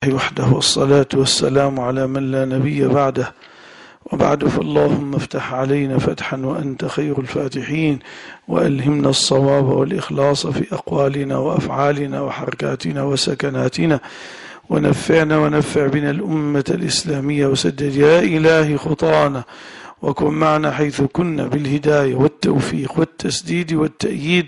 وحده والصلاة والسلام على من لا نبي بعده، وبعد فاللهم افتح علينا فتحا وأنت خير الفاتحين، وألهمنا الصواب والإخلاص في أقوالنا وأفعالنا وحركاتنا وسكناتنا، ونفعنا ونفع بنا الأمة الإسلامية، وسدد يا إلهي خطانا، وكن معنا حيث كنا بالهداية والتوفيق والتسديد والتأييد،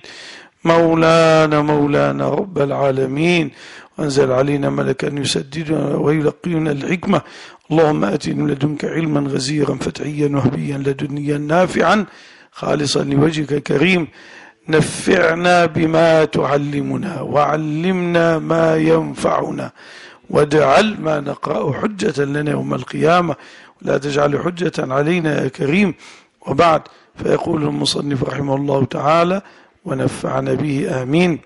مولانا رب العالمين. وأنزل علينا ملكا يسددنا ويلقينا الحكمة. اللهم آتنا من لدنك علما غزيرا فتحيا وهبيا لدنيا نافعا خالصا لوجهك الكريم. نفعنا بما تعلمنا وعلمنا ما ينفعنا، واجعل ما نقرأ حجة لنا يوم القيامة، ولا تجعل حجة علينا يا كريم. وبعد، فيقول المصنف رحمه الله تعالى: ونفعنا به آمين.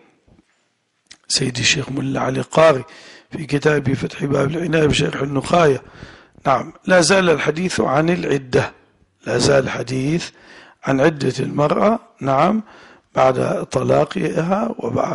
سيدي الشيخ ملا علي قاري في كتابه فتح باب العناية بشرح النخاية. نعم، لا زال الحديث عن العدة، لا زال الحديث عن عدة المرأة، نعم، بعد طلاقها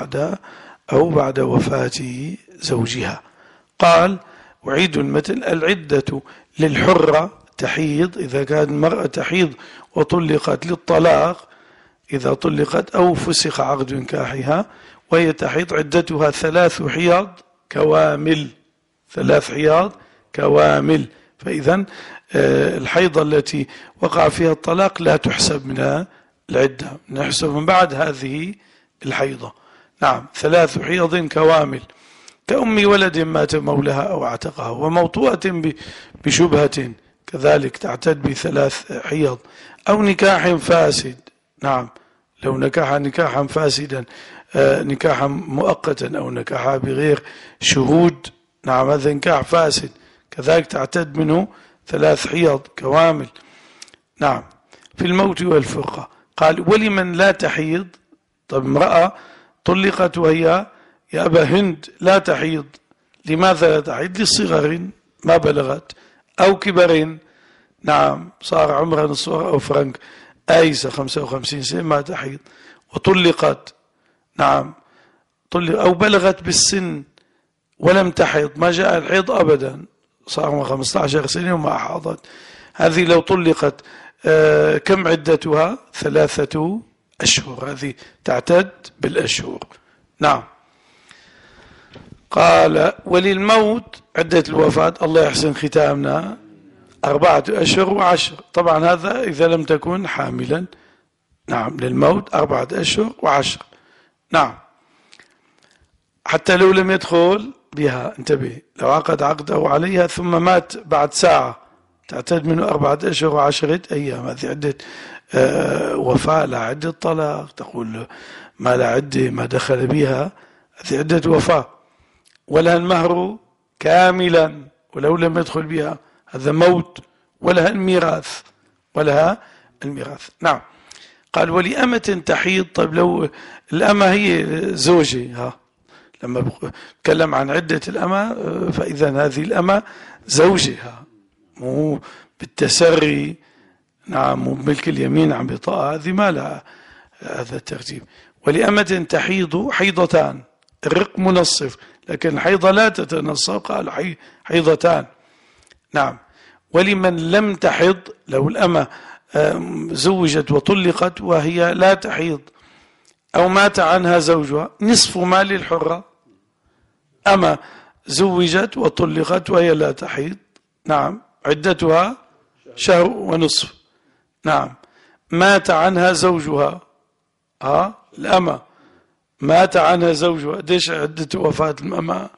بعد وفاة زوجها. قال: أعيد المثل: العدة للحرة تحيض إذا كانت المرأة تحيض وطلقت للطلاق، إذا طلقت أو فسخ عقد نكاحها وهي تحيض، عدتها 3 حيض كوامل، 3 حيض كوامل. فإذا الحيضة التي وقع فيها الطلاق لا تحسب من العدة، نحسب من بعد هذه الحيضة. نعم، 3 حيض كوامل، كأم ولد مات مولها أو اعتقها، وموطوءة بشبهة كذلك تعتد ب3 حيض، أو نكاح فاسد. نعم، لو نكح نكاحا فاسدا، نكاحا مؤقتا أو نكاحا بغير شهود، نعم، هذا نكاح فاسد كذلك تعتد منه 3 حيض كوامل. نعم، في الموت والفرقة. قال: ولمن لا تحيض. طب امرأة طلقت وهي يا أبا هند لا تحيض، لماذا لا تحيض؟ لصغر ما بلغت، أو كبر، نعم، صار عمرها نصور أو فرنك، آيسة 55 سنة ما تحيض، وطلقت، نعم، أو بلغت بالسن ولم تحيض، ما جاء الحيض أبدا، صار 15 سنة وما حاضت، هذه لو طلقت كم عدتها؟ 3 أشهر، هذه تعتد بالأشهر. نعم. قال: وللموت عدة الوفاة، الله يحسن ختامنا، 4 أشهر و10. طبعا هذا إذا لم تكن حاملا. نعم، للموت 4 أشهر و10. نعم، حتى لو لم يدخل بها، انتبه، لو عقد عقده عليها ثم مات بعد ساعة تعتد منه 4 أشهر و10 أيام. هذه عدة وفاة، لا عدة طلاق. تقول ما لا عدة ما دخل بها، هذه عدة وفاة. ولها المهر كاملا ولو لم يدخل بها، هذا موت. ولها الميراث. نعم. قال: ولأمة تحيض. طيب لو الأمة هي زوجي، لما بتكلم عن عدة الأمة، فإذا هذه الأمة زوجها، مو بالتسري، نعم، مو بملك اليمين عن بطاقة، هذه ما لها هذا الترتيب. ولأمة تحيض حيضتان، الرق منصف، لكن الحيضة لا تتنصف، قال حيضتان. نعم. ولمن لم تحض، لو الأمة زوجت وطلقت وهي لا تحيض، أو مات عنها زوجها، نصف مال الحرة. أما زوجت وطلقت وهي لا تحيض، نعم، عدتها 1.5 شهر. نعم. مات عنها زوجها، الأمة مات عنها زوجها، قديش عدة وفاة الأمة؟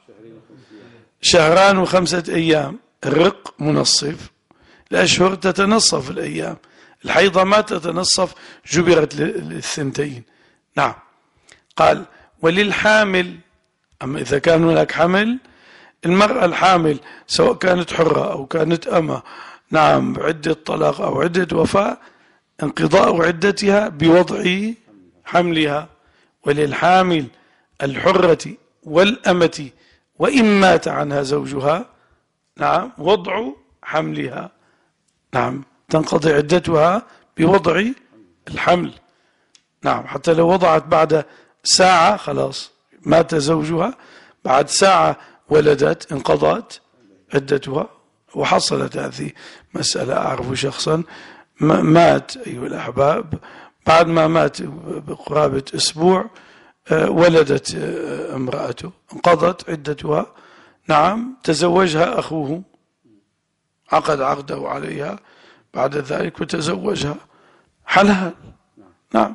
2 و5 أيام. الرق منصف، الأشهر تتنصف الأيام، الحيضة ما تتنصف، جبرت للثنتين. نعم. قال: وللحامل. أما إذا كان هناك حمل، المرأة الحامل سواء كانت حرة أو كانت أمة، نعم، عدة طلاق أو عدة وفاة، انقضاء عدتها بوضع حملها. وللحامل الحرة والأمة وإن مات عنها زوجها، نعم، وضع حملها، نعم، تنقضي عدتها بوضع الحمل. نعم، حتى لو وضعت بعد ساعة خلاص، مات زوجها بعد ساعة ولدت انقضت عدتها. وحصلت هذه مسألة، أعرف شخصا مات أيها الأحباب، بعد ما مات بقرابة أسبوع ولدت امرأته، انقضت عدتها. نعم، تزوجها أخوه، عقد عقده عليها بعد ذلك وتزوجها، حلال. نعم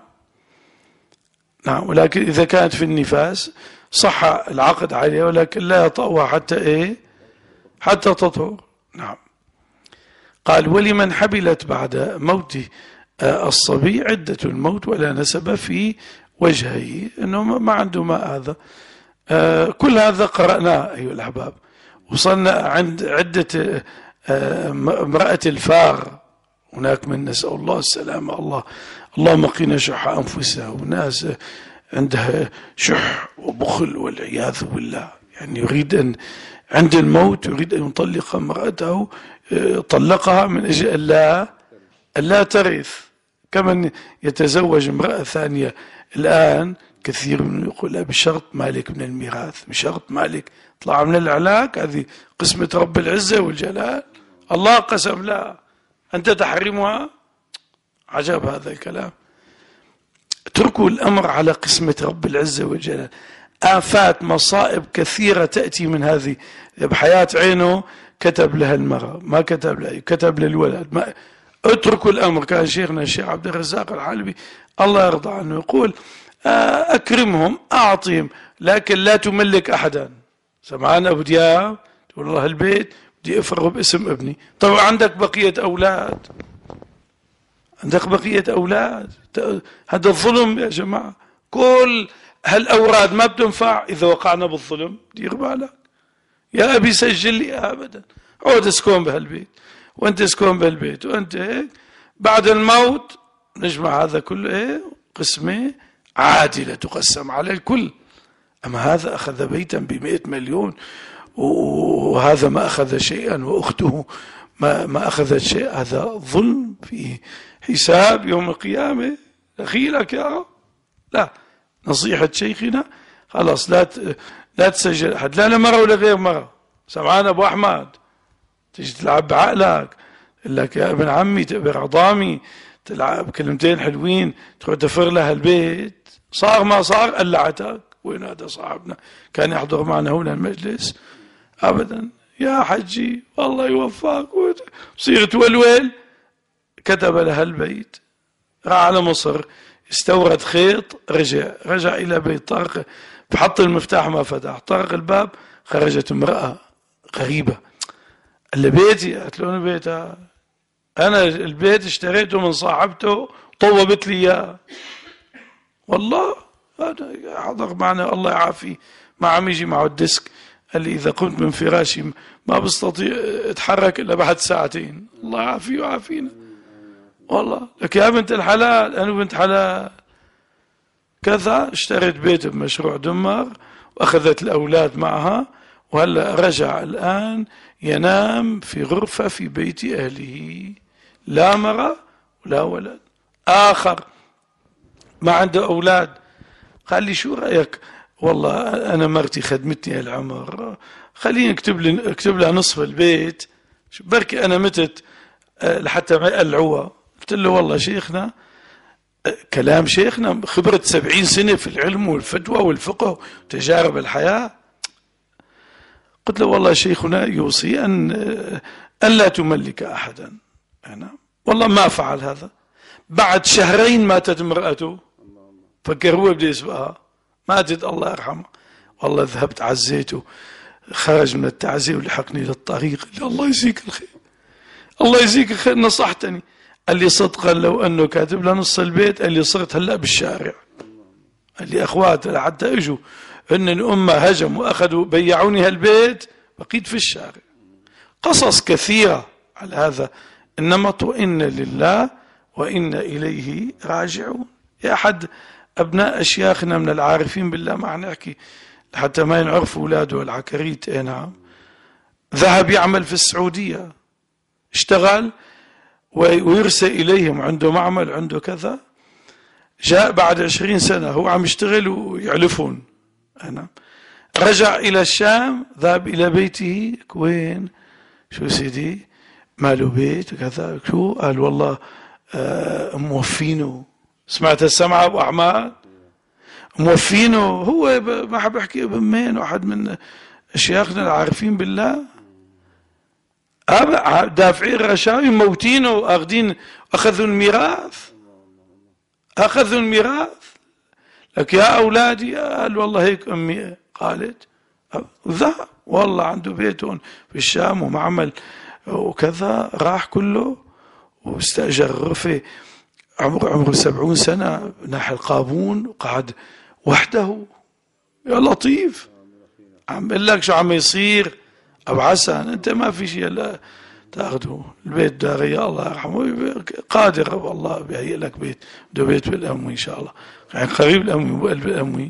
نعم. ولكن إذا كانت في النفاس صح العقد عليها، ولكن لا يطأها حتى إيه؟ حتى تطهر. نعم. قال: ولمن حبلت بعد موت الصبي عدة الموت ولا نسب في وجهه، انه ما عنده ماء. هذا كل هذا قرأناه أيها الأحباب. وصلنا عند عدة امرأة الفار، هناك من نسأل الله السلامة. اللهم قنا شح أنفسها، وناس عندها شح وبخل والعياذ بالله، يعني يريد أن عند الموت يريد أن يطلق امرأته، طلقها من أجل ألا ترث، كمن يتزوج امرأة ثانية الآن كثير من يقول بشرط مالك من الميراث، بشرط مالك طلع من العلاق، هذه قسمة رب العزة والجلال، الله قسم لا أنت تحرمها. عجب هذا الكلام. اتركوا الأمر على قسمة رب العزة والجلال. آفات مصائب كثيرة تأتي من هذه، بحياة عينه كتب لها المرأة، ما كتب لها، كتب للولد، ما. اتركوا الأمر. كان شيخنا الشيخ عبد الرزاق الحلبي الله يرضى عنه يقول: أكرمهم، أعطيهم، لكن لا تملك أحدا. سمعان أبو دياب تقول الله البيت بدي أفرغ باسم ابني. طبعا عندك بقية أولاد، عندك بقية أولاد، هذا الظلم يا جماعة. كل هالأوراد ما بتنفع إذا وقعنا بالظلم. دير بالك يا أبي، سجل لي أبدا، عود اسكن بهالبيت، وأنت اسكن بهالبيت، وأنت هيك. بعد الموت نجمع هذا كله إيه؟ قسمة عادلة تقسم على الكل. أما هذا أخذ بيتا ب100 مليون، وهذا ما أخذ شيئا، وأخته ما أخذت شيء. هذا ظلم، فيه حساب يوم القيامة. أخيلك يا رب. لا، نصيحة شيخنا خلاص، لا تسجل أحد، لا لمرة ولا غير مرة. سمعان أبو أحمد، تيجي تلعب بعقلك، يقول لك يا ابن عمي تقبر عظامي، تلعب كلمتين حلوين، تروح تفر لها البيت، صار ما صار قلعتك. وين هذا صاحبنا كان يحضر معنا هنا المجلس؟ أبدا. يا حجي والله يوفقك، بصير تولول. كتب لها البيت، راح على مصر، استورد خيط، رجع إلى بيت، طرق، بحط المفتاح ما فتح، طرق الباب، خرجت امرأة غريبة. قال لي: بيتي؟ قالت له: أنا بيتها، أنا البيت اشتريته من صاحبته، طوبت لي إياه. والله حضر معنا الله يعافيه، ما عم يجي معه الديسك. قال لي: إذا قمت من فراشي ما بستطيع أتحرك إلا بعد ساعتين. الله يعافيه ويعافينا. والله لك يا بنت الحلال، أنا بنت حلال كذا، اشتريت بيت بمشروع دمر، وأخذت الأولاد معها، وهلأ رجع الآن ينام في غرفة في بيت أهله، لا مرة ولا ولد. آخر ما عنده أولاد، قال لي: شو رأيك؟ والله أنا مرتي خدمتني هالعمر، خليني اكتب لها نصف البيت، بركي أنا متت لحتى ما يقلعوها. قلت له: والله شيخنا، كلام شيخنا خبرة 70 سنة في العلم والفتوى والفقه وتجارب الحياة. قلت له: والله شيخنا يوصي أن لا تملك أحدا. أنا والله ما فعل هذا. بعد شهرين ماتت امرأته، فكر هو بده يسبقها، ماتت الله يرحمه. والله ذهبت عزيته، خرج من التعزية ولحقني للطريق. قال لي: الله يجزيك الخير، الله يجزيك الخير، نصحتني. قال لي: صدقا لو أنه كاتب له نص البيت، قال لي: صرت هلأ بالشارع. قال لي: أخوات حتى اجوا ان الأمة هجموا وأخذوا بيعوني هالبيت، بقيت في الشارع. قصص كثيرة على هذا النمط. وإن لله وإن إليه راجعون. يا أحد أبناء أشياخنا من العارفين بالله، ما نحكي حتى ما ينعرفوا أولاده العكريت، نعم، ذهب يعمل في السعودية، اشتغل ويرسل إليهم، عنده معمل، عنده كذا. جاء بعد 20 سنة هو عم يشتغل ويعلفون. أنا رجع إلى الشام، ذهب إلى بيته. وين شو سيدي ماله بيت وكذا. شو قال؟ والله موفينه. سمعت السمع أبو أحمد؟ موفينه. هو ما حب أحكي بمين واحد من شياخنا العارفين بالله، دافعين رشاوي موتينه، أخذوا الميراث. أخذوا الميراث. لك يا أولادي، قال والله هيك أمي قالت. ذهب والله عنده بيت هون في الشام ومعمل وكذا، راح كله واستأجر غرفة. عمره 70 سنة، ناحي القابون، وقعد وحده. يا لطيف، عم بقول لك شو عم يصير. أبو حسن أنت ما في شيء لا تاخده البيت داري، الله يرحمه قادر والله بيهيئ لك بيت. بده بيت بالأموي إن شاء الله، يعني قريب الأموي وقلب الأموي،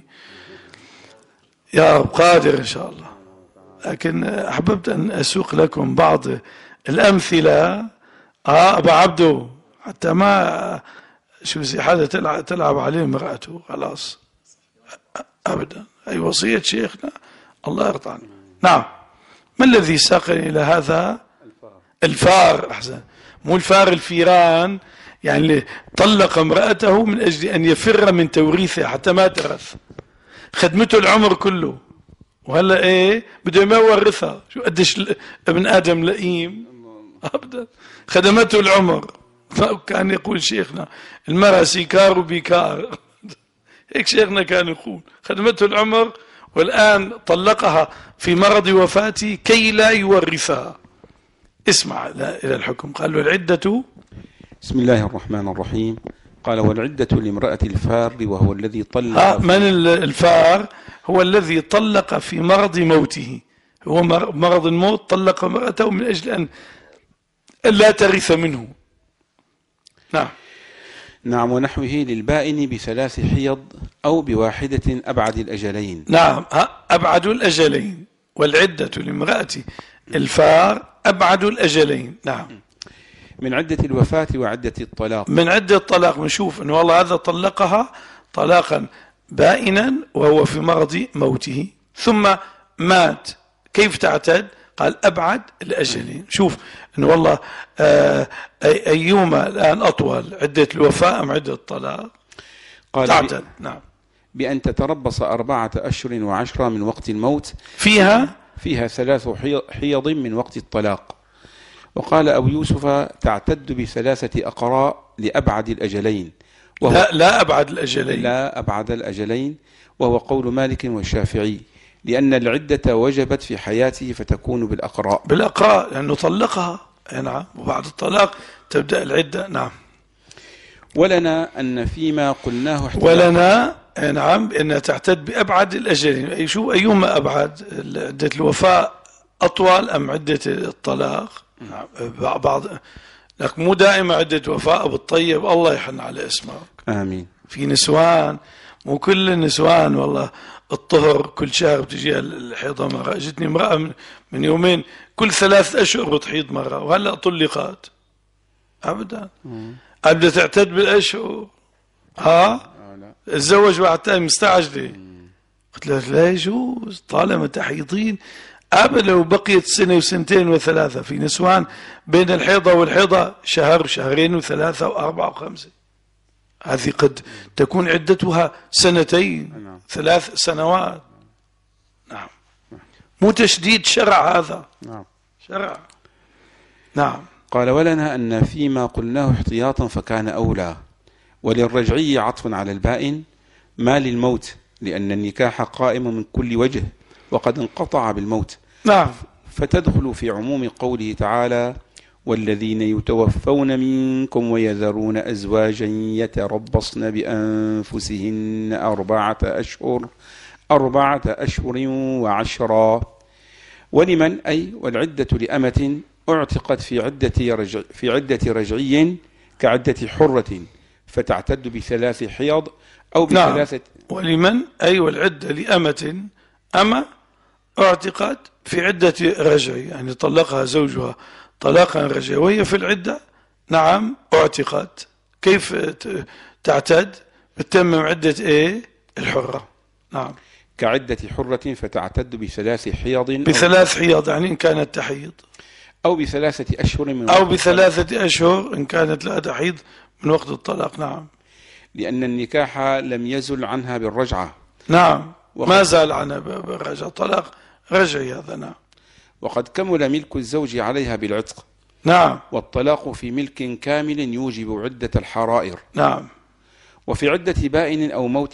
يا رب قادر إن شاء الله. لكن أحببت أن أسوق لكم بعض الأمثلة. أبو عبده حتى ما شو حدا تلعب عليه امرأته خلاص أبدا. أي وصية شيخنا الله يرضى عنه. نعم. ما الذي ساقني إلى هذا؟ الفار. أحسن، مو الفار الفيران، يعني طلق امرأته من أجل أن يفر من توريثها حتى ما ترث. خدمته العمر كله، وهلا ايه بده ما يورثها. شو قديش ابن آدم لئيم أبدا. خدمته العمر. كان يقول شيخنا المرأة سيكار وبيكار. هيك شيخنا كان يقول خدمته العمر، والآن طلقها في مرض وفاته كي لا يورثها. اسمع إلى الحكم. قال والعدة. بسم الله الرحمن الرحيم. قال والعدة لامرأة الفار وهو الذي طلق. من الفار؟ هو الذي طلق في مرض موته. هو مرض الموت، طلق امرأته من أجل أن لا ترث منه. نعم. نعم. ونحوه للبائن بثلاث حيض أو بواحدة أبعد الأجلين. نعم، أبعد الأجلين. والعدة لامرأة الفار أبعد الأجلين. نعم. من عدة الوفاة وعدة الطلاق. من عدة الطلاق نشوف أنه والله هذا طلقها طلاقا بائنا وهو في مرض موته ثم مات. كيف تعتد؟ قال أبعد الأجلين. شوف أنه والله أيهما الآن أطول، عدة الوفاة أم عدة الطلاق؟ قال تعتد. نعم. بأن تتربص 4 أشهر و10 من وقت الموت، فيها 3 حيض من وقت الطلاق. وقال أبو يوسف تعتد ب3 أقراء لأبعد الأجلين، لا أبعد الأجلين، لا أبعد الأجلين، وهو قول مالك والشافعي، لأن العدة وجبت في حياته فتكون بالأقراء لأنه طلقها. نعم. وبعد الطلاق تبدأ العدة. نعم. ولنا أن فيما قلناه ولنا نعم بأنها تعتد بأبعد الأجلين. أيهما أبعد؟ عدة الوفاة أطول أم عدة الطلاق؟ نعم. بعض لك مو دائما عدة وفاء بالطيب. الله يحن على اسمك. آمين. في نسوان، مو كل النسوان والله الطهر كل شهر بتجيها الحيضة مرة. جتني امرأة من يومين كل 3 أشهر بتحيض مرة، وهلأ طلقت أبدا. بدها تعتد بالأشهر. تزوج واحد تاني مستعجلة. قلت لها لا يجوز طالما تحيضين. لو بقيت 1 و2 و3. في نسوان بين الحيضة والحيضة شهر و2 و3 و4 و5. هذه قد تكون عدتها 2 3 سنوات. نعم. مو تشديد شرع هذا. نعم. شرع. نعم. قال ولنا أن فيما قلناه احتياطا فكان أولى. وللرجعي عطف على البائن ما للموت، لأن النكاح قائم من كل وجه وقد انقطع بالموت. نعم. فتدخل في عموم قوله تعالى والذين يتوفون منكم ويذرون أزواجا يتربصن بأنفسهن 4 أشهر و10. ولمن أي والعدة لأمة اعتقت في عدة رجعي كعدة حرة، فتعتد ب3 حيض أو ب3. نعم. ولمن أي والعدة لأمة اعتقت في عدة رجعي، يعني طلقها زوجها طلاقا رجعي وهي في العدة. نعم. اعتقت. كيف تعتد؟ بتتمم عدة الحرة. نعم. كعدة حرة فتعتد ب3 حيض ب3 حيض، يعني إن كانت تحيض، أو ب3 أشهر من أو ب3 أشهر إن كانت لا تحيض من وقت الطلاق. نعم، لأن النكاح لم يزل عنها بالرجعة. نعم، ما زال عنها بالرجعة، طلاق رجعي هذا. نعم. وقد كمل ملك الزوج عليها بالعتق. نعم. والطلاق في ملك كامل يوجب عدة الحرائر. نعم. وفي عدة بائن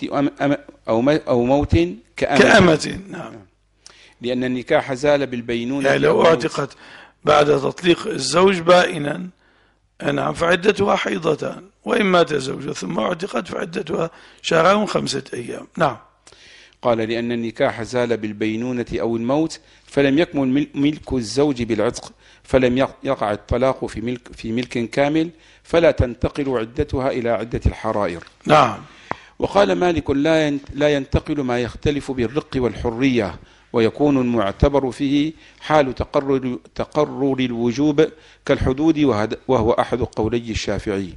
أو موت كأمة. نعم. لأن النكاح زال بالبينونة. يعني لو اعتقت بعد تطليق الزوج بائنا، نعم، فعدتها حيضتان، وإن مات زوجها ثم اعتقت فعدتها شهران و5 أيام. نعم. قال لأن النكاح زال بالبينونة أو الموت، فلم يكمل ملك الزوج بالعتق، فلم يقع الطلاق في ملك كامل، فلا تنتقل عدتها إلى عدة الحرائر. نعم. وقال مالك لا ينتقل ما يختلف بالرق والحرية، ويكون المعتبر فيه حال تقرر الوجوب كالحدود، وهو أحد قولي الشافعي.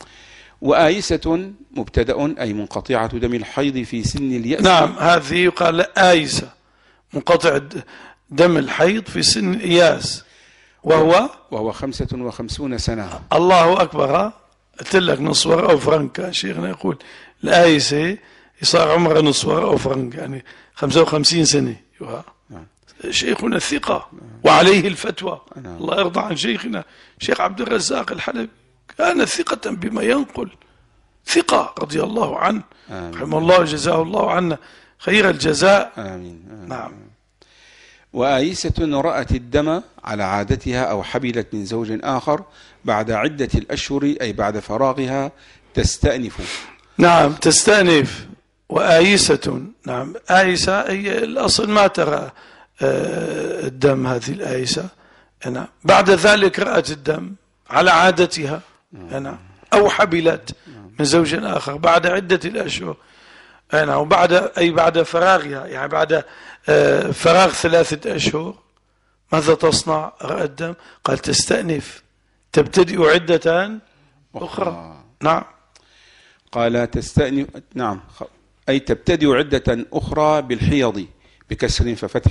وآيسة مبتدأ أي منقطعة دم الحيض في سن اليأس. نعم، هذه يقال آيسة، منقطع دم الحيض في سن الإياس، وهو 55 سنة. الله أكبر. قلت لك نصور أو فرنك، شيخنا يقول الآيسة يصار عمره نصور أو فرنك، يعني 55 سنة. شيخنا الثقة وعليه الفتوى. الله يرضى عن شيخنا شيخ عبد الرزاق الحلبي، كان ثقة بما ينقل، ثقة رضي الله عنه، رحمه الله وجزاه الله عنا خير الجزاء. آمين. نعم. وآيسة رأت الدم على عادتها أو حبلت من زوج آخر بعد عدة الأشهر، أي بعد فراغها، تستأنف. نعم، تستأنف. وآيسة، نعم، آيسة هي الأصل ما ترى الدم، هذه الآيسة. نعم. بعد ذلك رأت الدم على عادتها، نعم، أو حبلت من زوج آخر بعد عدة الأشهر. نعم. بعد فراغها، يعني بعد فراغ 3 أشهر، ماذا تصنع؟ رأت الدم، قال تستأنف، تبتدئ عدة أخرى. نعم. قال تستأنف، نعم، أي تبتدئ عدة أخرى بالحيض بكسر ففتح.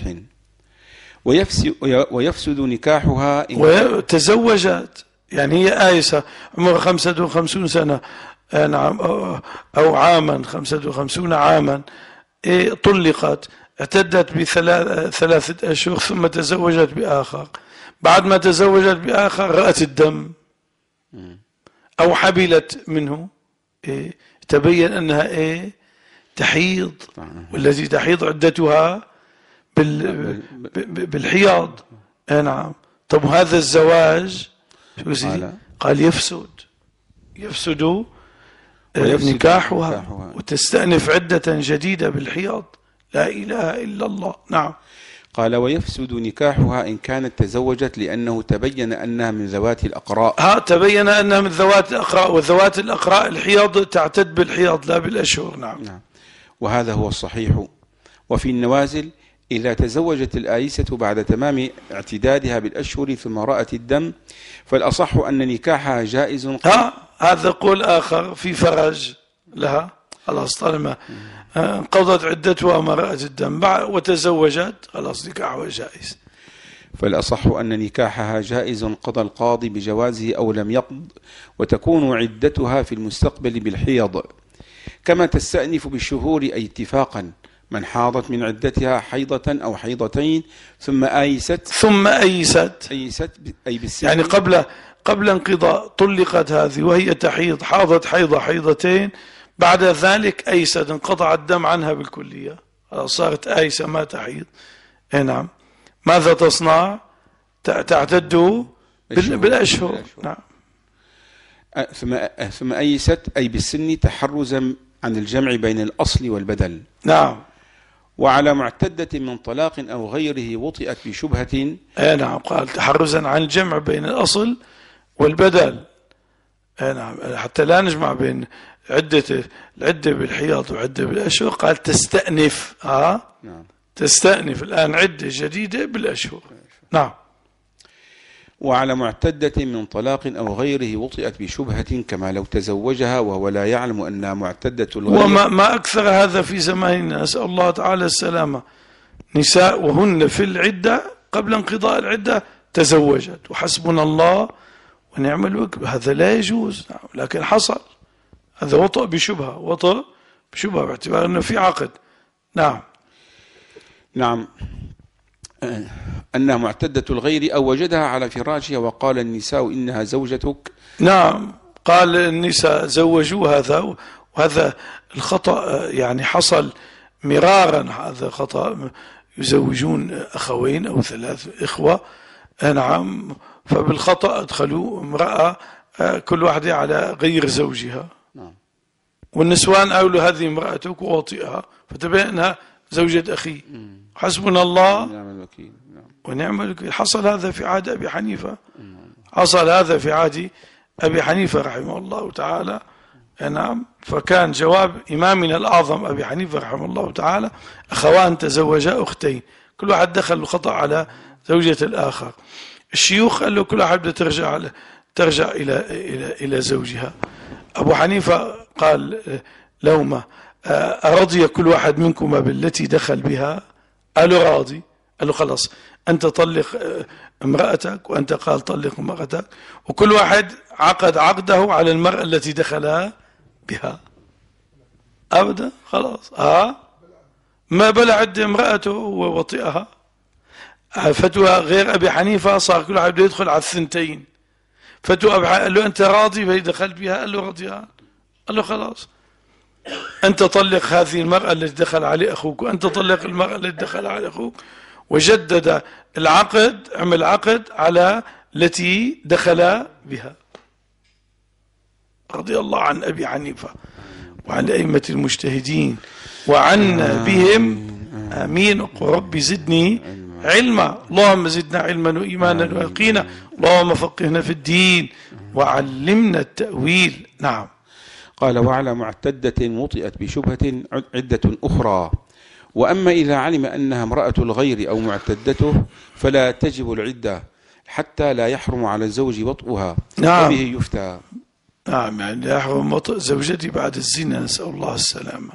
ويفسد نكاحها وتزوجت، يعني هي آيسة عمرها 55 سنة، نعم، أو عاما، 55 عاما، طلقت، اعتدت ب3 أشهر، ثم تزوجت بآخر. بعد ما تزوجت بآخر رأت الدم أو حبلت منه، تبين أنها تحيض، والتي تحيض عدتها بالحياض. نعم. طب هذا الزواج قال يفسد نكاحها وتستأنف عدة جديدة بالحياض. لا إله إلا الله. نعم. قال ويفسد نكاحها إن كانت تزوجت، لأنه تبين أنها من ذوات الأقراء. تبين أنها من ذوات الأقراء، وذوات الأقراء الحياض تعتد بالحياض لا بالأشهر. نعم. وهذا هو الصحيح. وفي النوازل إذا تزوجت الآيسة بعد تمام اعتدادها بالأشهر ثم رأت الدم، فالأصح أن نكاحها جائز. هذا قول آخر في فرج لها، خلاص، طالما انقضت عدتها ما رأت الدم وتزوجت، خلاص نكاحها جائز. فالأصح أن نكاحها جائز قضى القاضي بجوازه أو لم يقض، وتكون عدتها في المستقبل بالحيض، كما تستأنف بالشهور، أي اتفاقا، من حاضت من عدتها حيضة أو حيضتين ثم أيست أي بالسن، يعني قبل انقضاء طلقت هذه وهي تحيض، حاضت حيضة حيضتين، بعد ذلك أيست، انقطع الدم عنها بالكلية، صارت آيسة ما تحيض. نعم. ماذا تصنع؟ تعتد بالأشهر. نعم. ثم أيست أي بالسن، تحرزا عن الجمع بين الأصل والبدل. نعم. وعلى معتدة من طلاق أو غيره وطئت بشبهة. نعم. قال تحرزا عن الجمع بين الأصل والبدل. نعم. حتى لا نجمع بين العدة بالحياض وعدة بالأشهر. قال تستأنف. نعم. تستأنف الآن عدة جديدة بالأشهر. نعم. وعلى معتدة من طلاق أو غيره وطئت بشبهة كما لو تزوجها وهو لا يعلم أنها معتدة الغير. وما أكثر هذا في زماننا، نسأل الله تعالى السلامة. نساء وهن في العدة قبل انقضاء العدة تزوجت وحسبنا الله ونعم الوكيل، هذا لا يجوز. لكن حصل هذا وطئ بشبهة باعتبار أنه في عقد. نعم أنها معتدة الغير أو وجدها على فراشها وقال النساء إنها زوجتك. نعم، قال النساء زوجوا هذا، وهذا الخطأ يعني حصل مرارا. هذا خطأ، يزوجون أخوين أو 3 إخوة، نعم، فبالخطأ أدخلوا امرأة كل واحدة على غير زوجها، والنسوان قالوا هذه امرأتك ووطئها، فتبين أنها زوجة أخي. حسبنا الله ونعم الوكيل. حصل هذا في عهد أبي حنيفة، حصل هذا في عهد أبي حنيفة رحمه الله تعالى. نعم، فكان جواب إمامنا الأعظم أبي حنيفة رحمه الله تعالى: أخوان تزوجا أختين، كل واحد دخل الخطأ على زوجة الآخر. الشيوخ قال له كل واحد بدها ترجع إلى زوجها. أبو حنيفة قال لهما: أرضي كل واحد منكما بالتي دخل بها؟ قالوا راضي. قال له خلاص، أنت طلق امرأتك وأنت قال طلق امرأتك، وكل واحد عقد عقده على المرأة التي دخلها بها. أبدا، خلاص. ما بلعت امرأته ووطئها. فتوى غير أبي حنيفة صار كل واحد يدخل على 2. فتوى أبي حنيفة قال له أنت راضي فهي دخلت بها؟ قال له راضيان. قال له خلاص، أنت طلق هذه المرأة التي دخل عليه أخوك، وأنت طلق المرأة التي دخل على أخوك. وجدد العقد، عمل عقد على التي دخل بها. رضي الله عن أبي حنيفة وعن أئمة المجتهدين وعنا بهم، آمين. رب زدني علما. اللهم زدنا علما وإيمانا ويقينا. اللهم فقهنا في الدين وعلمنا التأويل. نعم. قال: وعلى معتدة وطئت بشبهة عدة أخرى. وأما إذا علم أنها امرأة الغير أو معتدته فلا تجب العدة حتى لا يحرم على الزوج وطئها. نعم. وبه يفتى. نعم، يعني يحرم وطئ زوجتي بعد الزنا، نسأل الله السلامة.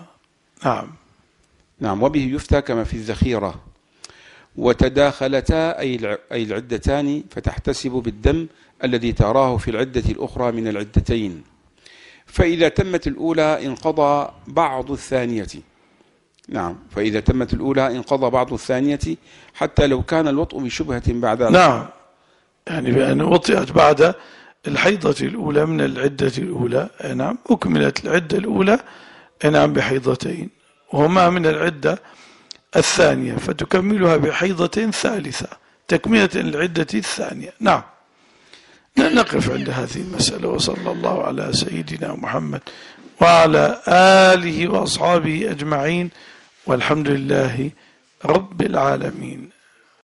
نعم، وبه يفتى كما في الذخيرة. وتداخلتا أي العدتان فتحتسب بالدم الذي تراه في العدة الأخرى من العدتين، فإذا تمت الأولى انقضى بعض الثانية. نعم، فإذا تمت الأولى انقضى بعض الثانية حتى لو كان الوطء بشبهة بعد. نعم، يعني بأن وطئت بعد الحيضة الأولى من العدة الأولى. نعم، أكملت العدة الأولى نعم بحيضتين، وهما من العدة الثانية، فتكملها بحيضة ثالثة تكملة العدة الثانية. نعم. نقف عند هذه المسألة، وصلى الله على سيدنا محمد وعلى آله وأصحابه أجمعين، والحمد لله رب العالمين.